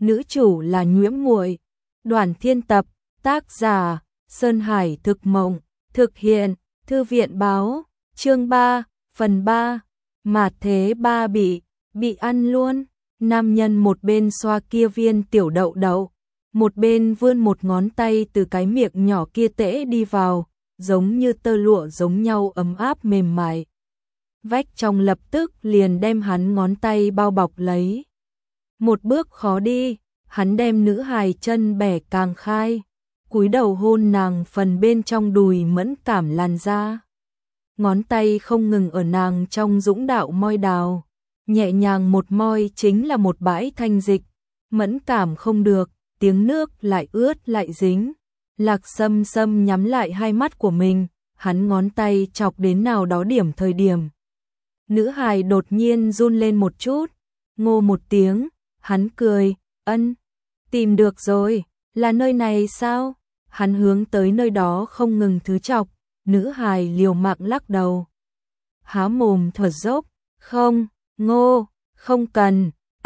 nữ chủ là Nhuễm Muội. Đoàn Thiên Tập, tác giả Sơn Hải Thực Mộng, thực hiện Thư viện Báo, chương 3, phần 3. Mạt thế ba bị ăn luôn. Nam nhân một bên xoa kia viên tiểu đậu đậu, một bên vươn một ngón tay từ cái miệng nhỏ kia tễ đi vào, giống như tơ lụa giống nhau ấm áp mềm mại. Vách trong lập tức liền đem hắn ngón tay bao bọc lấy. Một bước khó đi, hắn đem nữ hài chân bẻ càng khai, cúi đầu hôn nàng phần bên trong đùi mẫn cảm làn da. Ngón tay không ngừng ở nàng trong dũng đạo môi đào, nhẹ nhàng một môi chính là một bãi thanh dịch, mẫn cảm không được, tiếng nước lại ướt lại dính. Lạc Sâm Sâm nhắm lại hai mắt của mình, hắn ngón tay chọc đến nào đó điểm thời điểm. Nữ hài đột nhiên run lên một chút, ngô một tiếng, hắn cười, ân, tìm được rồi, là nơi này sao? Hắn hướng tới nơi đó không ngừng thứ chọc, nữ hài liều mạng lắc đầu. Há mồm thở dốc, không, ngô, không cần,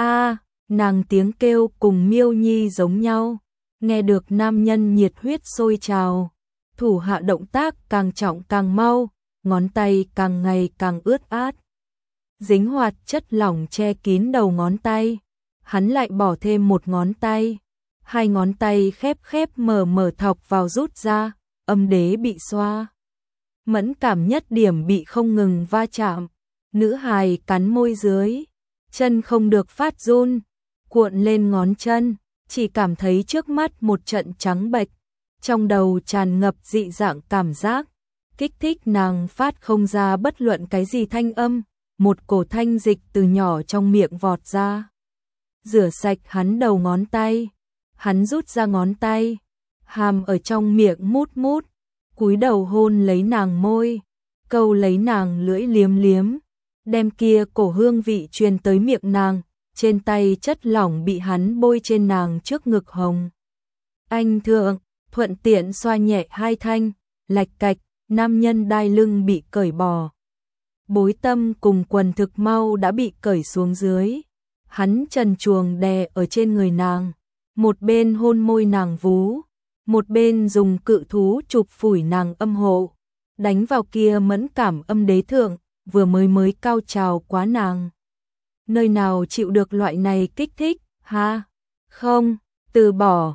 nàng tiếng kêu cùng Miêu Nhi giống nhau. Nghe được nam nhân nhiệt huyết sôi trào, thủ hạ động tác càng trọng càng mau, ngón tay càng ngày càng ướt át. Dính hoạt chất lỏng che kín đầu ngón tay, hắn lại bỏ thêm một ngón tay, hai ngón tay khép mở thọc vào rút ra, âm đế bị xoa. Mẫn cảm nhất điểm bị không ngừng va chạm, nữ hài cắn môi dưới, chân không được phát run, cuộn lên ngón chân. Chỉ cảm thấy trước mắt một trận trắng bệch, trong đầu tràn ngập dị dạng cảm giác, kích thích nàng phát không ra bất luận cái gì thanh âm, một cổ thanh dịch từ nhỏ trong miệng vọt ra. Rửa sạch hắn đầu ngón tay, hắn rút ra ngón tay, hàm ở trong miệng mút, cúi đầu hôn lấy nàng môi, câu lấy nàng lưỡi liếm liếm, đem kia cổ hương vị truyền tới miệng nàng. Trên tay chất lỏng bị hắn bôi trên nàng trước ngực hồng. Anh thượng, thuận tiện xoa nhẹ hai thanh, lạch cạch, nam nhân đai lưng bị cởi bỏ. Bối tâm cùng quần thực mau đã bị cởi xuống dưới. Hắn trần truồng đè ở trên người nàng, một bên hôn môi nàng vú, một bên dùng cự thú chụp phủi nàng âm hộ, đánh vào kia mẫn cảm âm đế thượng, vừa mới cao trào quá nàng. Nơi nào chịu được loại này kích thích, ha? Không, từ bỏ.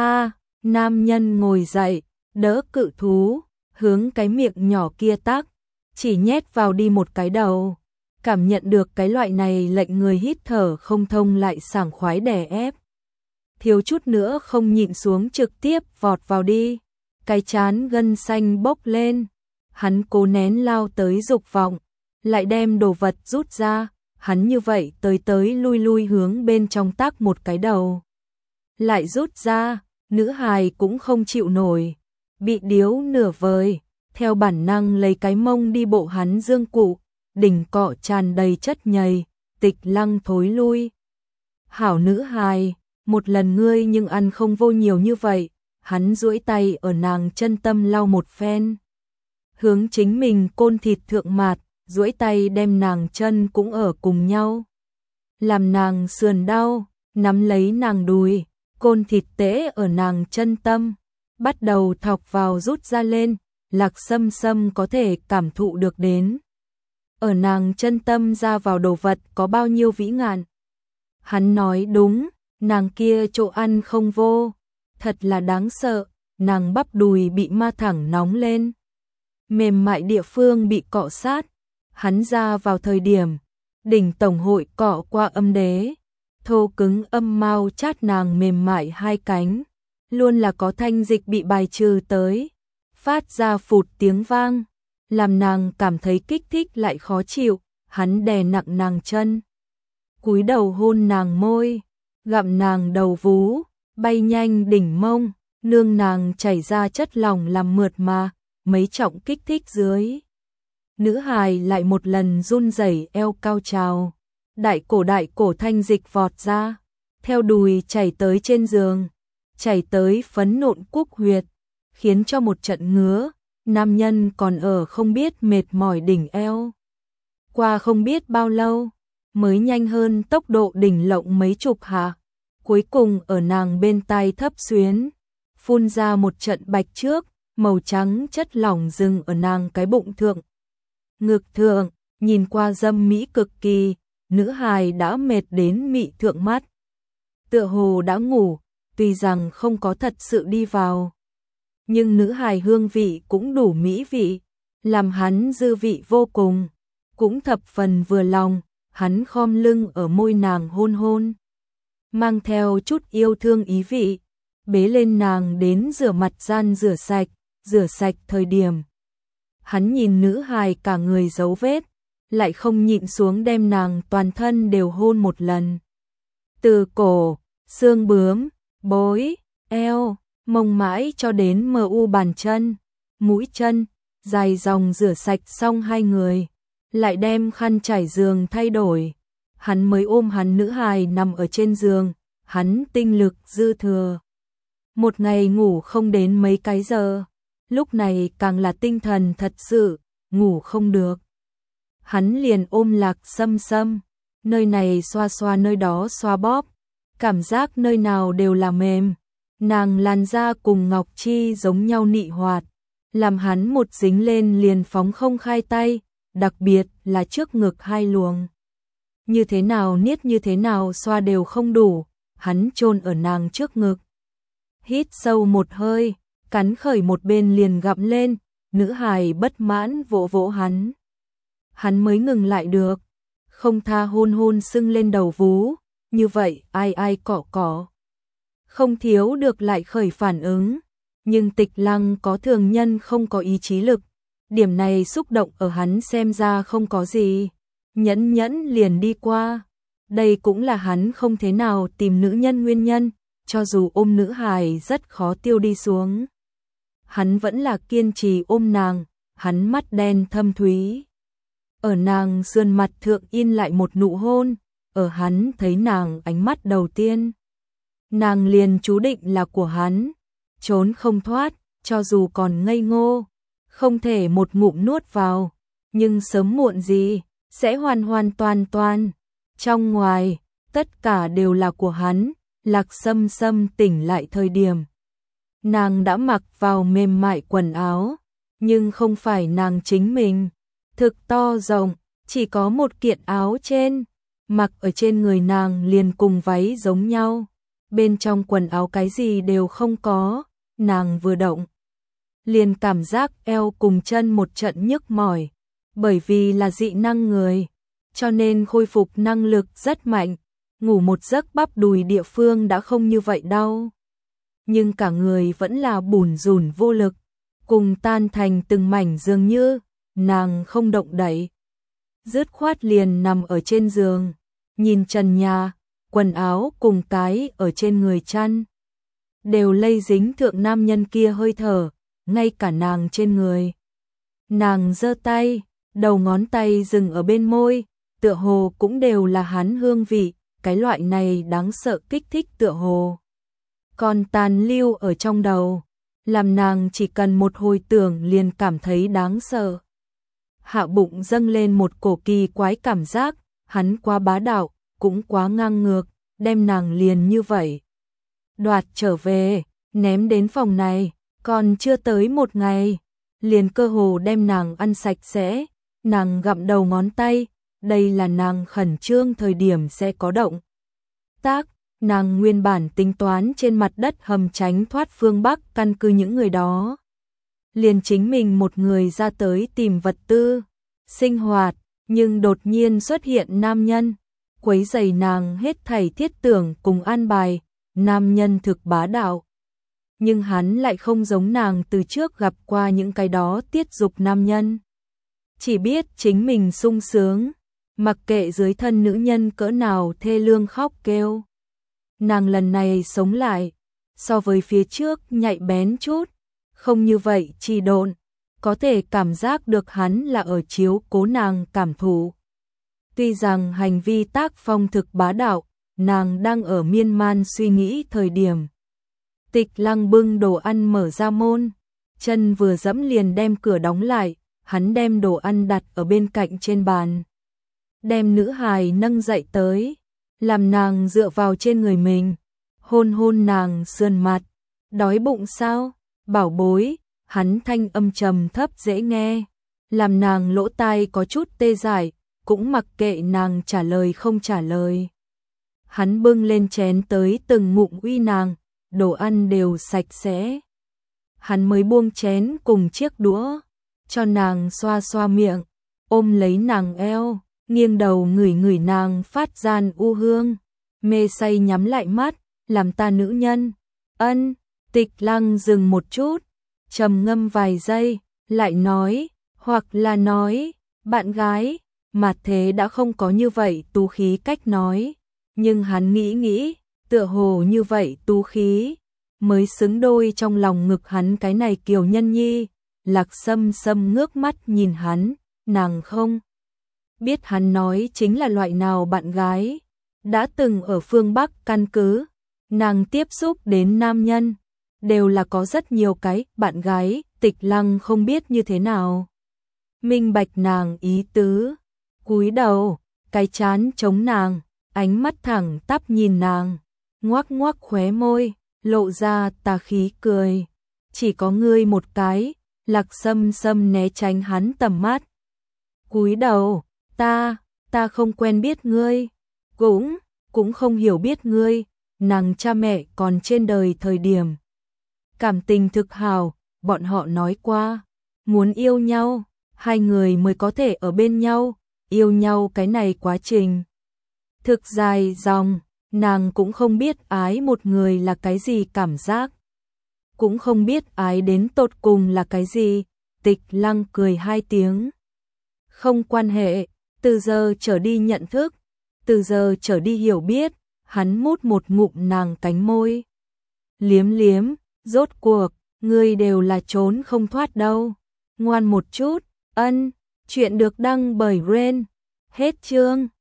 Nam nhân ngồi dậy, đỡ cự thú, hướng cái miệng nhỏ kia tác, chỉ nhét vào đi một cái đầu. Cảm nhận được cái loại này lệnh người hít thở không thông lại sảng khoái đè ép. Thiếu chút nữa không nhịn xuống trực tiếp vọt vào đi. Cái chán gân xanh bốc lên. Hắn cố nén lao tới dục vọng, lại đem đồ vật rút ra. Hắn như vậy tới lui hướng bên trong tác một cái đầu. Lại rút ra, nữ hài cũng không chịu nổi. Bị điếu nửa vời, theo bản năng lấy cái mông đi bộ hắn dương cụ, đỉnh cọ tràn đầy chất nhầy, tịch lăng thối lui. Hảo nữ hài, một lần ngươi nhưng ăn không vô nhiều như vậy, hắn duỗi tay ở nàng chân tâm lau một phen. Hướng chính mình côn thịt thượng mạt, duỗi tay đem nàng chân cũng ở cùng nhau. Làm nàng sườn đau, nắm lấy nàng đùi, côn thịt tễ ở nàng chân tâm, bắt đầu thọc vào rút ra lên, Lạc Sâm Sâm có thể cảm thụ được đến. Ở nàng chân tâm ra vào đồ vật có bao nhiêu vĩ ngạn. Hắn nói đúng, nàng kia chỗ ăn không vô, thật là đáng sợ, nàng bắp đùi bị ma thẳng nóng lên. Mềm mại địa phương bị cọ sát. Hắn ra vào thời điểm, đỉnh tổng hội cọ qua âm đế, thô cứng âm mau chát nàng mềm mại hai cánh, luôn là có thanh dịch bị bài trừ tới, phát ra phụt tiếng vang, làm nàng cảm thấy kích thích lại khó chịu, hắn đè nặng nàng chân, cúi đầu hôn nàng môi, gặm nàng đầu vú, bay nhanh đỉnh mông, nương nàng chảy ra chất lỏng làm mượt mà, mấy trọng kích thích dưới. Nữ hài lại một lần run rẩy eo cao trào, đại cổ thanh dịch vọt ra, theo đùi chảy tới trên giường, chảy tới phấn nộn cúc huyệt, khiến cho một trận ngứa, nam nhân còn ở không biết mệt mỏi đỉnh eo. Qua không biết bao lâu, mới nhanh hơn tốc độ đỉnh lộng mấy chục hạ, cuối cùng ở nàng bên tai thấp xuyến, phun ra một trận bạch trước, màu trắng chất lỏng dừng ở nàng cái bụng thượng. Ngực thượng, nhìn qua dâm mỹ cực kỳ, nữ hài đã mệt đến mị thượng mắt. Tựa hồ đã ngủ, tuy rằng không có thật sự đi vào. Nhưng nữ hài hương vị cũng đủ mỹ vị, làm hắn dư vị vô cùng, cũng thập phần vừa lòng, hắn khom lưng ở môi nàng hôn hôn. Mang theo chút yêu thương ý vị, bế lên nàng đến rửa mặt gian rửa sạch thời điểm. Hắn nhìn nữ hài cả người dấu vết, lại không nhịn xuống đem nàng toàn thân đều hôn một lần. Từ cổ, xương bướm, bối, eo, mông mãi cho đến mờ u bàn chân, mũi chân, dài dòng rửa sạch xong hai người, lại đem khăn trải giường thay đổi. Hắn mới ôm hắn nữ hài nằm ở trên giường, hắn tinh lực dư thừa. Một ngày ngủ không đến mấy cái giờ, lúc này càng là tinh thần thật sự, ngủ không được. Hắn liền ôm Lạc Sâm Sâm, nơi này xoa xoa nơi đó xoa bóp, cảm giác nơi nào đều là mềm. Nàng làn da cùng ngọc chi giống nhau nị hoạt, làm hắn một dính lên liền phóng không khai tay, đặc biệt là trước ngực hai luồng. Như thế nào niết như thế nào xoa đều không đủ, hắn chôn ở nàng trước ngực. Hít sâu một hơi, cắn khởi một bên liền gặm lên, nữ hài bất mãn vỗ vỗ hắn. Hắn mới ngừng lại được, không tha hôn hôn sưng lên đầu vú, như vậy ai ai cỏ cỏ. Không thiếu được lại khởi phản ứng, nhưng Tịch Lăng có thường nhân không có ý chí lực, điểm này xúc động ở hắn xem ra không có gì, nhẫn nhẫn liền đi qua. Đây cũng là hắn không thế nào tìm nữ nhân nguyên nhân, cho dù ôm nữ hài rất khó tiêu đi xuống. Hắn vẫn là kiên trì ôm nàng, hắn mắt đen thâm thúy. Ở nàng sườn mặt thượng in lại một nụ hôn, ở hắn thấy nàng ánh mắt đầu tiên. Nàng liền chú định là của hắn, trốn không thoát, cho dù còn ngây ngô, không thể một ngụm nuốt vào, nhưng sớm muộn gì, sẽ hoàn hoàn toàn toàn. Trong ngoài, tất cả đều là của hắn. Lạc Sâm Sâm tỉnh lại thời điểm. Nàng đã mặc vào mềm mại quần áo, nhưng không phải nàng chính mình. Thực to rộng, chỉ có một kiện áo trên, mặc ở trên người nàng liền cùng váy giống nhau. Bên trong quần áo cái gì đều không có, nàng vừa động. Liền cảm giác eo cùng chân một trận nhức mỏi, bởi vì là dị năng người, cho nên khôi phục năng lực rất mạnh. Ngủ một giấc bắp đùi địa phương đã không như vậy đau. Nhưng cả người vẫn là bủn rủn vô lực, cùng tan thành từng mảnh dường như, nàng không động đậy. Dứt khoát liền nằm ở trên giường, nhìn trần nhà, quần áo cùng cái ở trên người chăn. Đều lây dính thượng nam nhân kia hơi thở, ngay cả nàng trên người. Nàng giơ tay, đầu ngón tay dừng ở bên môi, tựa hồ cũng đều là hắn hương vị. Cái loại này đáng sợ kích thích tựa hồ còn tàn lưu ở trong đầu, làm nàng chỉ cần một hồi tưởng liền cảm thấy đáng sợ. Hạ bụng dâng lên một cổ kỳ quái cảm giác, hắn quá bá đạo, cũng quá ngang ngược, đem nàng liền như vậy đoạt trở về, ném đến phòng này, còn chưa tới một ngày, liền cơ hồ đem nàng ăn sạch sẽ. Nàng gặm đầu ngón tay, đây là nàng khẩn trương thời điểm sẽ có động tác, nàng nguyên bản tính toán trên mặt đất hầm tránh thoát phương Bắc căn cứ những người đó. Liền chính mình một người ra tới tìm vật tư, sinh hoạt, nhưng đột nhiên xuất hiện nam nhân, quấy rầy nàng hết thảy thiết tưởng cùng an bài, nam nhân thực bá đạo. Nhưng hắn lại không giống nàng từ trước gặp qua những cái đó tiết dục nam nhân. Chỉ biết chính mình sung sướng, mặc kệ dưới thân nữ nhân cỡ nào thê lương khóc kêu. Nàng lần này sống lại, so với phía trước nhạy bén chút, không như vậy trì độn, có thể cảm giác được hắn là ở chiếu cố nàng cảm thụ. Tuy rằng hành vi tác phong thực bá đạo, nàng đang ở miên man suy nghĩ thời điểm. Tịch Lăng bưng đồ ăn mở ra môn, chân vừa dẫm liền đem cửa đóng lại, hắn đem đồ ăn đặt ở bên cạnh trên bàn. Đem nữ hài nâng dậy tới, làm nàng dựa vào trên người mình, hôn hôn nàng sườn mặt. Đói bụng sao, bảo bối, hắn thanh âm trầm thấp dễ nghe, làm nàng lỗ tai có chút tê dại, cũng mặc kệ nàng trả lời không trả lời. Hắn bưng lên chén tới từng ngụm uy nàng, đồ ăn đều sạch sẽ. Hắn mới buông chén cùng chiếc đũa, cho nàng xoa xoa miệng, ôm lấy nàng eo, nghiêng đầu ngửi ngửi nàng phát gian u hương, mê say nhắm lại mắt, làm ta nữ nhân. Ân, Tịch Lăng dừng một chút, trầm ngâm vài giây, lại nói, hoặc là nói, bạn gái, Mạt Thế đã không có như vậy tú khí cách nói, nhưng hắn nghĩ nghĩ, tựa hồ như vậy tú khí mới xứng đôi trong lòng ngực hắn cái này kiều nhân nhi. Lạc Sâm Sâm ngước mắt nhìn hắn, nàng không biết hắn nói chính là loại nào bạn gái. Đã từng ở phương Bắc căn cứ, nàng tiếp xúc đến nam nhân, đều là có rất nhiều cái bạn gái. Tịch Lăng không biết như thế nào minh bạch nàng ý tứ, cúi đầu, cái chán chống nàng, ánh mắt thẳng tắp nhìn nàng, ngoác ngoác khóe môi, lộ ra tà khí cười. Chỉ có ngươi một cái. Lạc Sâm Sâm né tránh hắn tầm mắt, cúi đầu, ta không quen biết ngươi, cũng không hiểu biết ngươi. Nàng cha mẹ còn trên đời thời điểm cảm tình thực hào, bọn họ nói qua, muốn yêu nhau, hai người mới có thể ở bên nhau. Yêu nhau cái này quá trình thực dài dòng, nàng cũng không biết ái một người là cái gì cảm giác, cũng không biết ái đến tột cùng là cái gì. Tịch Lăng cười hai tiếng. Không quan hệ, từ giờ trở đi nhận thức, từ giờ trở đi hiểu biết. Hắn mút một ngụm nàng cánh môi, liếm liếm, rốt cuộc, ngươi đều là trốn không thoát đâu. Ngoan một chút. Ân, chuyện được đăng bởi Ren. Hết chương.